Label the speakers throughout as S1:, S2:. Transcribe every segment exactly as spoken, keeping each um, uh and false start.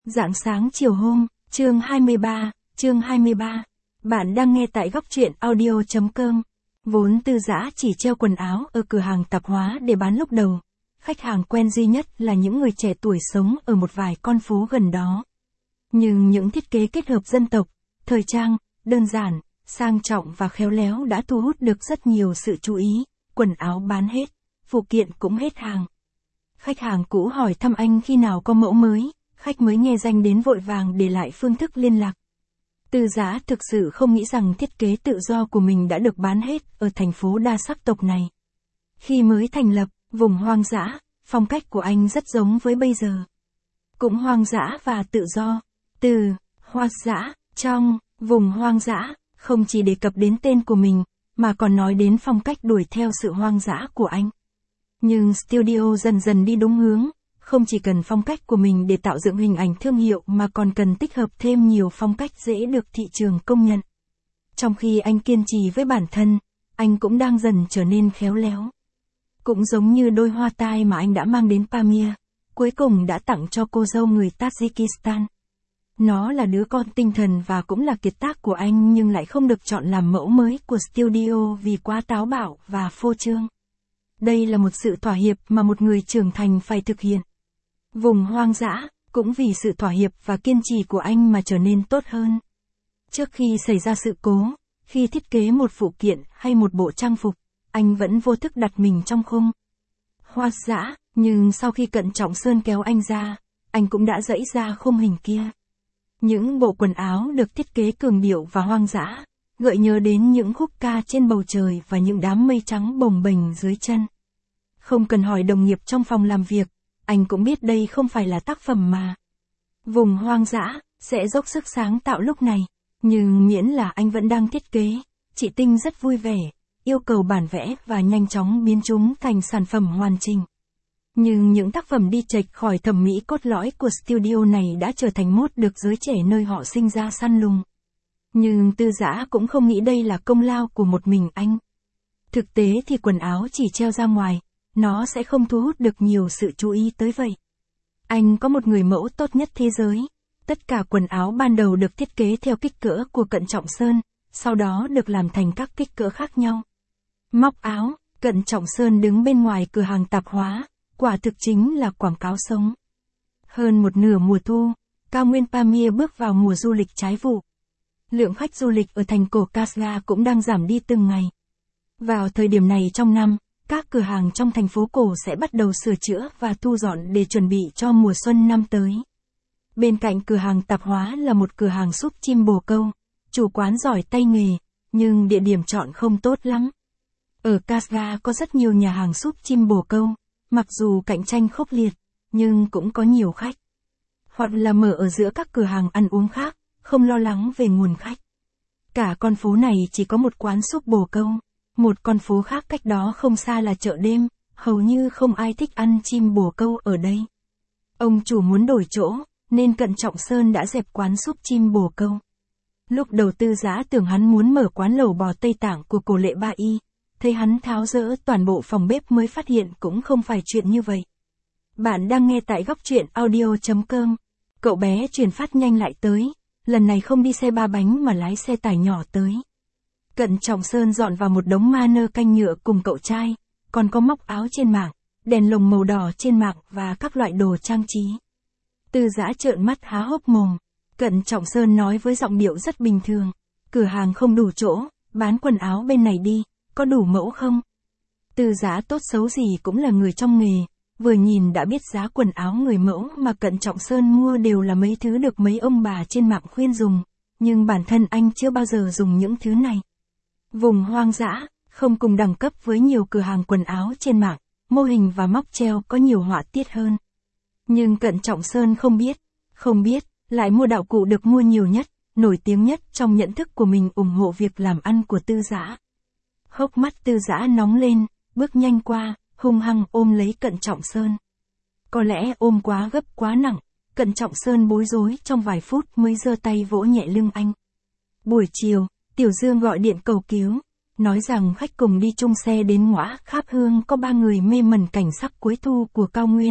S1: Rạng sáng chiều hôm, chương hai mươi ba, chương hai mươi ba. Bạn đang nghe tại góc truyện audio chấm com. Vốn Tư Dã chỉ treo quần áo ở cửa hàng tạp hóa để bán lúc đầu. Khách hàng quen duy nhất là những người trẻ tuổi sống ở một vài con phố gần đó. Nhưng những thiết kế kết hợp dân tộc, thời trang, đơn giản, sang trọng và khéo léo đã thu hút được rất nhiều sự chú ý. Quần áo bán hết, phụ kiện cũng hết hàng. Khách hàng cũ hỏi thăm anh khi nào có mẫu mới. Khách mới nghe danh đến vội vàng để lại phương thức liên lạc. Tư Dã thực sự không nghĩ rằng thiết kế tự do của mình đã được bán hết ở thành phố đa sắc tộc này. Khi mới thành lập, vùng hoang dã, phong cách của anh rất giống với bây giờ. Cũng hoang dã và tự do. Từ hoang dã, trong vùng hoang dã, không chỉ đề cập đến tên của mình, mà còn nói đến phong cách đuổi theo sự hoang dã của anh. Nhưng studio dần dần đi đúng hướng. Không chỉ cần phong cách của mình để tạo dựng hình ảnh thương hiệu mà còn cần tích hợp thêm nhiều phong cách dễ được thị trường công nhận. Trong khi anh kiên trì với bản thân, anh cũng đang dần trở nên khéo léo. Cũng giống như đôi hoa tai mà anh đã mang đến Pamir, cuối cùng đã tặng cho cô dâu người Tajikistan. Nó là đứa con tinh thần và cũng là kiệt tác của anh nhưng lại không được chọn làm mẫu mới của studio vì quá táo bạo và phô trương. Đây là một sự thỏa hiệp mà một người trưởng thành phải thực hiện. Vùng hoang dã, cũng vì sự thỏa hiệp và kiên trì của anh mà trở nên tốt hơn. Trước khi xảy ra sự cố, khi thiết kế một phụ kiện hay một bộ trang phục, anh vẫn vô thức đặt mình trong khung hoang dã, nhưng sau khi Cận Trọng Sơn kéo anh ra, anh cũng đã dẫy ra khung hình kia. Những bộ quần áo được thiết kế cường điệu và hoang dã, gợi nhớ đến những khúc ca trên bầu trời và những đám mây trắng bồng bềnh dưới chân. Không cần hỏi đồng nghiệp trong phòng làm việc, anh cũng biết đây không phải là tác phẩm mà vùng hoang dã sẽ dốc sức sáng tạo lúc này, nhưng miễn là anh vẫn đang thiết kế, chị Tinh rất vui vẻ, yêu cầu bản vẽ và nhanh chóng biến chúng thành sản phẩm hoàn chỉnh. Nhưng những tác phẩm đi chệch khỏi thẩm mỹ cốt lõi của studio này đã trở thành mốt được giới trẻ nơi họ sinh ra săn lùng. Nhưng Tư Dã cũng không nghĩ đây là công lao của một mình anh. Thực tế thì quần áo chỉ treo ra ngoài, nó sẽ không thu hút được nhiều sự chú ý tới vậy. Anh có một người mẫu tốt nhất thế giới. Tất cả quần áo ban đầu được thiết kế theo kích cỡ của Cận Trọng Sơn, sau đó được làm thành các kích cỡ khác nhau. Móc áo, Cận Trọng Sơn đứng bên ngoài cửa hàng tạp hóa, quả thực chính là quảng cáo sống. Hơn một nửa mùa thu, cao nguyên Pamir bước vào mùa du lịch trái vụ. Lượng khách du lịch ở thành cổ Kashgar cũng đang giảm đi từng ngày. Vào thời điểm này trong năm, các cửa hàng trong thành phố cổ sẽ bắt đầu sửa chữa và thu dọn để chuẩn bị cho mùa xuân năm tới. Bên cạnh cửa hàng tạp hóa là một cửa hàng súp chim bồ câu, chủ quán giỏi tay nghề, nhưng địa điểm chọn không tốt lắm. Ở Kashgar có rất nhiều nhà hàng súp chim bồ câu, mặc dù cạnh tranh khốc liệt, nhưng cũng có nhiều khách. Hoặc là mở ở giữa các cửa hàng ăn uống khác, không lo lắng về nguồn khách. Cả con phố này chỉ có một quán súp bồ câu. Một con phố khác cách đó không xa là chợ đêm, hầu như không ai thích ăn chim bồ câu ở đây. Ông chủ muốn đổi chỗ, nên Cận Trọng Sơn đã dẹp quán súp chim bồ câu. Lúc đầu Tư Dã tưởng hắn muốn mở quán lẩu bò Tây Tạng của cổ Lệ Ba Y, thấy hắn tháo dỡ toàn bộ phòng bếp mới phát hiện cũng không phải chuyện như vậy. Bạn đang nghe tại góc truyện audio chấm com. Cậu bé truyền phát nhanh lại tới, lần này không đi xe ba bánh mà lái xe tải nhỏ tới. Cận Trọng Sơn dọn vào một đống manơ canh nhựa cùng cậu trai, còn có móc áo trên mạng, đèn lồng màu đỏ trên mạng và các loại đồ trang trí. Tư Dã trợn mắt há hốc mồm. Cận Trọng Sơn nói với giọng điệu rất bình thường, cửa hàng không đủ chỗ, bán quần áo bên này đi, có đủ mẫu không? Tư Dã tốt xấu gì cũng là người trong nghề, vừa nhìn đã biết giá quần áo người mẫu mà Cận Trọng Sơn mua đều là mấy thứ được mấy ông bà trên mạng khuyên dùng, nhưng bản thân anh chưa bao giờ dùng những thứ này. Vùng hoang dã, không cùng đẳng cấp với nhiều cửa hàng quần áo trên mạng, mô hình và móc treo có nhiều họa tiết hơn. Nhưng Cận Trọng Sơn không biết, không biết, lại mua đạo cụ được mua nhiều nhất, nổi tiếng nhất trong nhận thức của mình ủng hộ việc làm ăn của Tư Dã. Hốc mắt Tư Dã nóng lên, bước nhanh qua, hung hăng ôm lấy Cận Trọng Sơn. Có lẽ ôm quá gấp quá nặng, Cận Trọng Sơn bối rối trong vài phút mới giơ tay vỗ nhẹ lưng anh. Buổi chiều, Tiểu Dương gọi điện cầu cứu, nói rằng khách cùng đi chung xe đến ngõ Kháp Hương có ba người mê mẩn cảnh sắc cuối thu của cao nguyên,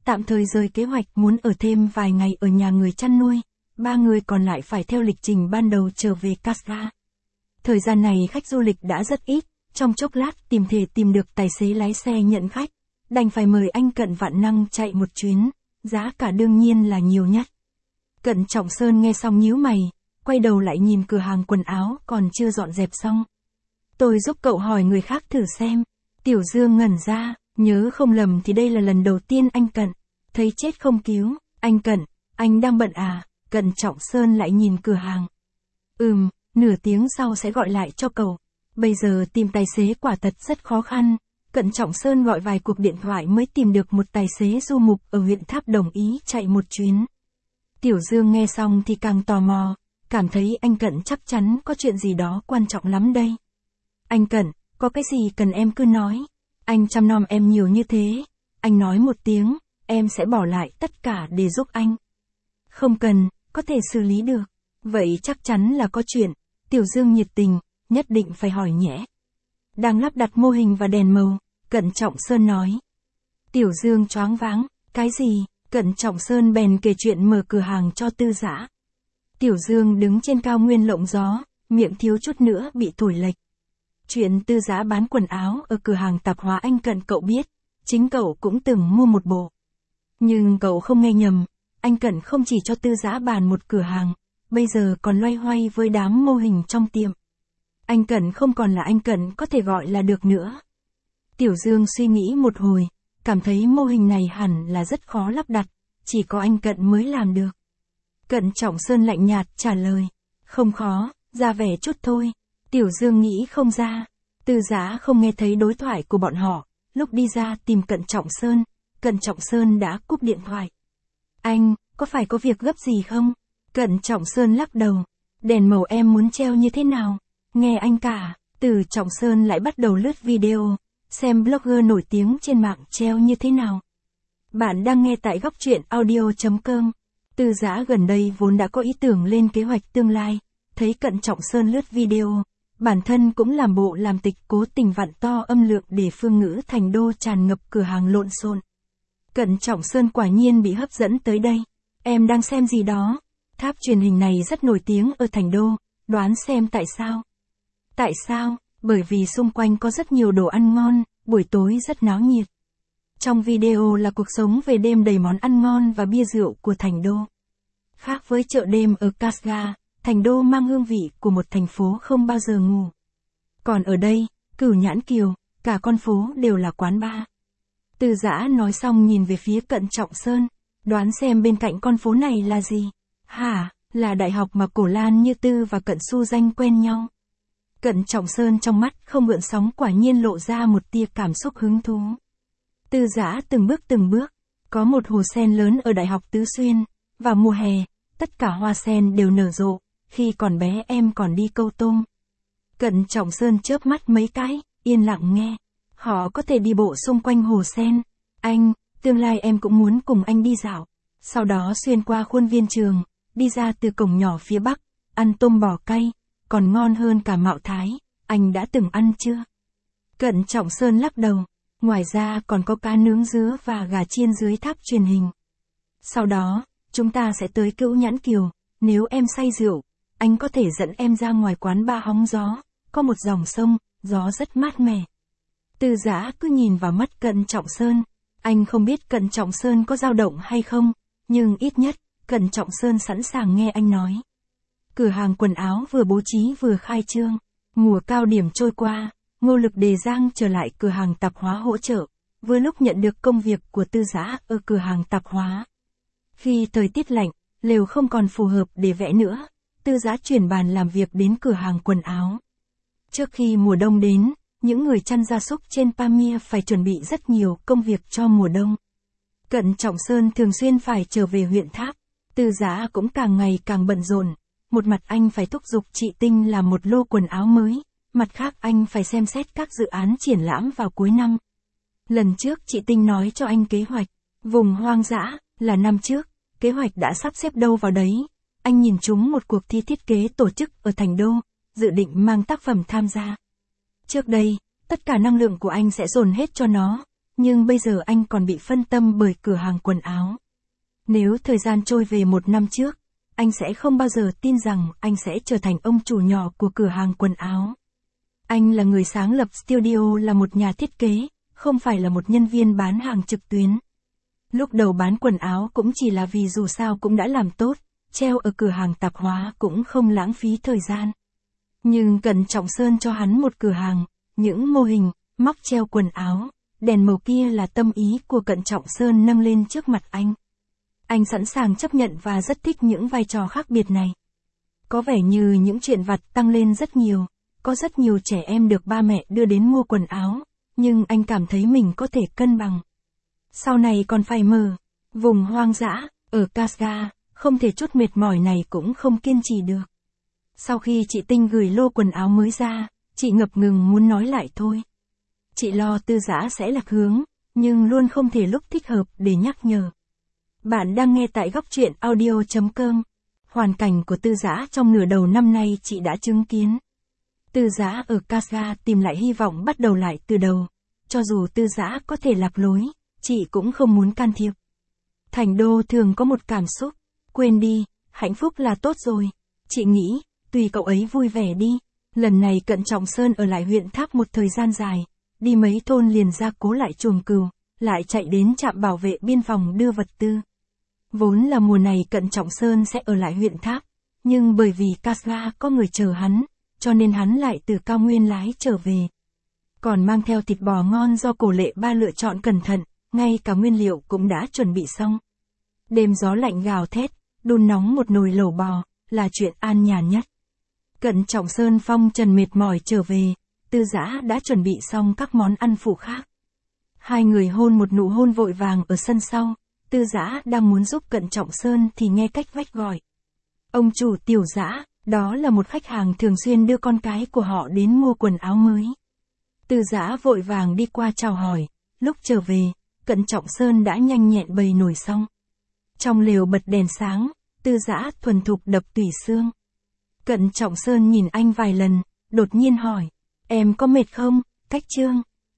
S1: tạm thời rời kế hoạch muốn ở thêm vài ngày ở nhà người chăn nuôi, ba người còn lại phải theo lịch trình ban đầu trở về Casca. Thời gian này khách du lịch đã rất ít, trong chốc lát tìm thể tìm được tài xế lái xe nhận khách, đành phải mời anh Cận vạn năng chạy một chuyến, giá cả đương nhiên là nhiều nhất. Cận Trọng Sơn nghe xong nhíu mày, quay đầu lại nhìn cửa hàng quần áo còn chưa dọn dẹp xong. Tôi giúp cậu hỏi người khác thử xem. Tiểu Dương ngẩn ra, nhớ không lầm thì đây là lần đầu tiên anh Cận thấy chết không cứu. Anh Cận, anh đang bận à? Cận Trọng Sơn lại nhìn cửa hàng. Ừm, nửa tiếng sau sẽ gọi lại cho cậu. Bây giờ tìm tài xế quả thật rất khó khăn. Cận Trọng Sơn gọi vài cuộc điện thoại mới tìm được một tài xế du mục ở huyện Tháp đồng ý chạy một chuyến. Tiểu Dương nghe xong thì càng tò mò, cảm thấy anh Cận chắc chắn có chuyện gì đó quan trọng lắm đây. Anh Cận, có cái gì cần em cứ nói. Anh chăm nom em nhiều như thế. Anh nói một tiếng, em sẽ bỏ lại tất cả để giúp anh. Không cần, có thể xử lý được. Vậy chắc chắn là có chuyện. Tiểu Dương nhiệt tình, nhất định phải hỏi nhẽ. Đang lắp đặt mô hình và đèn màu, Cận Trọng Sơn nói. Tiểu Dương choáng váng, cái gì? Cận Trọng Sơn bèn kể chuyện mở cửa hàng cho Tư Dã. Tiểu Dương đứng trên cao nguyên lộng gió, miệng thiếu chút nữa bị thổi lệch. Chuyện Tư Dã bán quần áo ở cửa hàng tạp hóa anh Cận cậu biết, chính cậu cũng từng mua một bộ. Nhưng cậu không nghe nhầm, anh Cận không chỉ cho Tư Dã bàn một cửa hàng, bây giờ còn loay hoay với đám mô hình trong tiệm. Anh Cận không còn là anh Cận có thể gọi là được nữa. Tiểu Dương suy nghĩ một hồi, cảm thấy mô hình này hẳn là rất khó lắp đặt, chỉ có anh Cận mới làm được. Cận Trọng Sơn lạnh nhạt trả lời, không khó, ra vẻ chút thôi. Tiểu Dương nghĩ không ra. Tư Dã không nghe thấy đối thoại của bọn họ, lúc đi ra tìm Cận Trọng Sơn, Cận Trọng Sơn đã cúp điện thoại. Anh, có phải có việc gấp gì không? Cận Trọng Sơn lắc đầu, đèn màu em muốn treo như thế nào? Nghe anh cả. Từ Trọng Sơn lại bắt đầu lướt video, xem blogger nổi tiếng trên mạng treo như thế nào. Bạn đang nghe tại góc truyện audio chấm com. Tư Dã gần đây vốn đã có ý tưởng lên kế hoạch tương lai, thấy Cận Trọng Sơn lướt video, bản thân cũng làm bộ làm tịch cố tình vặn to âm lượng để phương ngữ thành đô tràn ngập cửa hàng lộn xộn. Cận Trọng Sơn quả nhiên bị hấp dẫn tới đây. Em đang xem gì đó? Tháp truyền hình này rất nổi tiếng ở thành đô, đoán xem tại sao? Tại sao? Bởi vì xung quanh có rất nhiều đồ ăn ngon, buổi tối rất náo nhiệt. Trong video là cuộc sống về đêm đầy món ăn ngon và bia rượu của thành đô. Khác với chợ đêm ở Casca, thành đô mang hương vị của một thành phố không bao giờ ngủ. Còn ở đây, Cửu Nhãn Kiều, cả con phố đều là quán bar. Tư Dã nói xong nhìn về phía Cận Trọng Sơn, đoán xem bên cạnh con phố này là gì? Hả, là đại học mà Cổ Lan Như Tư và Cận Xu Danh quen nhau. Cận Trọng Sơn trong mắt không gợn sóng quả nhiên lộ ra một tia cảm xúc hứng thú. Tư Dã từng bước từng bước, có một hồ sen lớn ở Đại học Tứ Xuyên, vào mùa hè, tất cả hoa sen đều nở rộ, khi còn bé em còn đi câu tôm. Cận Trọng Sơn chớp mắt mấy cái, yên lặng nghe. Họ có thể đi bộ xung quanh hồ sen. Anh, tương lai em cũng muốn cùng anh đi dạo. Sau đó xuyên qua khuôn viên trường, đi ra từ cổng nhỏ phía bắc, ăn tôm bò cay, còn ngon hơn cả Mạo Thái. Anh đã từng ăn chưa? Cận Trọng Sơn lắc đầu. Ngoài ra còn có cá nướng dứa và gà chiên dưới tháp truyền hình. Sau đó, chúng ta sẽ tới Cửu Nhãn Kiều. Nếu em say rượu, anh có thể dẫn em ra ngoài quán bar hóng gió, có một dòng sông, gió rất mát mẻ. Tư Dã cứ nhìn vào mắt Cận Trọng Sơn, anh không biết Cận Trọng Sơn có dao động hay không, nhưng ít nhất, Cận Trọng Sơn sẵn sàng nghe anh nói. Cửa hàng quần áo vừa bố trí vừa khai trương, mùa cao điểm trôi qua, Ngô Lực Đề Giang trở lại cửa hàng tạp hóa hỗ trợ, vừa lúc nhận được công việc của Tư Dã ở cửa hàng tạp hóa. Khi thời tiết lạnh, lều không còn phù hợp để vẽ nữa, Tư Dã chuyển bàn làm việc đến cửa hàng quần áo. Trước khi mùa đông đến, những người chăn gia súc trên Pamir phải chuẩn bị rất nhiều công việc cho mùa đông. Cận Trọng Sơn thường xuyên phải trở về huyện Tháp, Tư Dã cũng càng ngày càng bận rộn. Một mặt anh phải thúc giục chị Tinh làm một lô quần áo mới, mặt khác anh phải xem xét các dự án triển lãm vào cuối năm. Lần trước chị Tinh nói cho anh kế hoạch, vùng hoang dã, là năm trước, kế hoạch đã sắp xếp đâu vào đấy. Anh nhìn trúng một cuộc thi thiết kế tổ chức ở Thành Đô, dự định mang tác phẩm tham gia. Trước đây, tất cả năng lượng của anh sẽ dồn hết cho nó, nhưng bây giờ anh còn bị phân tâm bởi cửa hàng quần áo. Nếu thời gian trôi về một năm trước, anh sẽ không bao giờ tin rằng anh sẽ trở thành ông chủ nhỏ của cửa hàng quần áo. Anh là người sáng lập studio, là một nhà thiết kế, không phải là một nhân viên bán hàng trực tuyến. Lúc đầu bán quần áo cũng chỉ là vì dù sao cũng đã làm tốt, treo ở cửa hàng tạp hóa cũng không lãng phí thời gian. Nhưng Cận Trọng Sơn cho hắn một cửa hàng, những mô hình, móc treo quần áo, đèn màu kia là tâm ý của Cận Trọng Sơn nâng lên trước mặt anh. Anh sẵn sàng chấp nhận và rất thích những vai trò khác biệt này. Có vẻ như những chuyện vặt tăng lên rất nhiều, có rất nhiều trẻ em được ba mẹ đưa đến mua quần áo, nhưng anh cảm thấy mình có thể cân bằng. Sau này còn phải mở vùng hoang dã, ở Kashgar, không thể chút mệt mỏi này cũng không kiên trì được. Sau khi chị Tinh gửi lô quần áo mới ra, chị ngập ngừng muốn nói lại thôi. Chị lo Tư Dã sẽ lạc hướng, nhưng luôn không thể lúc thích hợp để nhắc nhở. Bạn đang nghe tại góc truyện audio chấm com. Hoàn cảnh của Tư Dã trong nửa đầu năm nay chị đã chứng kiến. Tư Dã ở Kashgar tìm lại hy vọng bắt đầu lại từ đầu. Cho dù Tư Dã có thể lạc lối, chị cũng không muốn can thiệp. Thành đô thường có một cảm xúc, quên đi, hạnh phúc là tốt rồi. Chị nghĩ, tùy cậu ấy vui vẻ đi. Lần này Cận Trọng Sơn ở lại huyện Tháp một thời gian dài, đi mấy thôn liền ra cố lại chuồng cừu, lại chạy đến trạm bảo vệ biên phòng đưa vật tư. Vốn là mùa này Cận Trọng Sơn sẽ ở lại huyện Tháp, nhưng bởi vì Kashgar có người chờ hắn, cho nên hắn lại từ cao nguyên lái trở về. Còn mang theo thịt bò ngon do Cổ Lệ Ba lựa chọn cẩn thận, ngay cả nguyên liệu cũng đã chuẩn bị xong. Đêm gió lạnh gào thét, đun nóng một nồi lẩu bò, là chuyện an nhàn nhất. Cận Trọng Sơn phong trần mệt mỏi trở về, Tư Dã đã chuẩn bị xong các món ăn phụ khác. Hai người hôn một nụ hôn vội vàng ở sân sau, Tư Dã đang muốn giúp Cận Trọng Sơn thì nghe cách vách gọi. Ông chủ Tiểu Dã, đó là một khách hàng thường xuyên đưa con cái của họ đến mua quần áo mới. Tư Dã vội vàng đi qua chào hỏi, lúc trở về, Cận Trọng Sơn đã nhanh nhẹn bày nồi xong. Trong lều bật đèn sáng, Tư Dã thuần thục đập tủy xương. Cận Trọng Sơn nhìn anh vài lần, đột nhiên hỏi, em có mệt không, Cách Trương?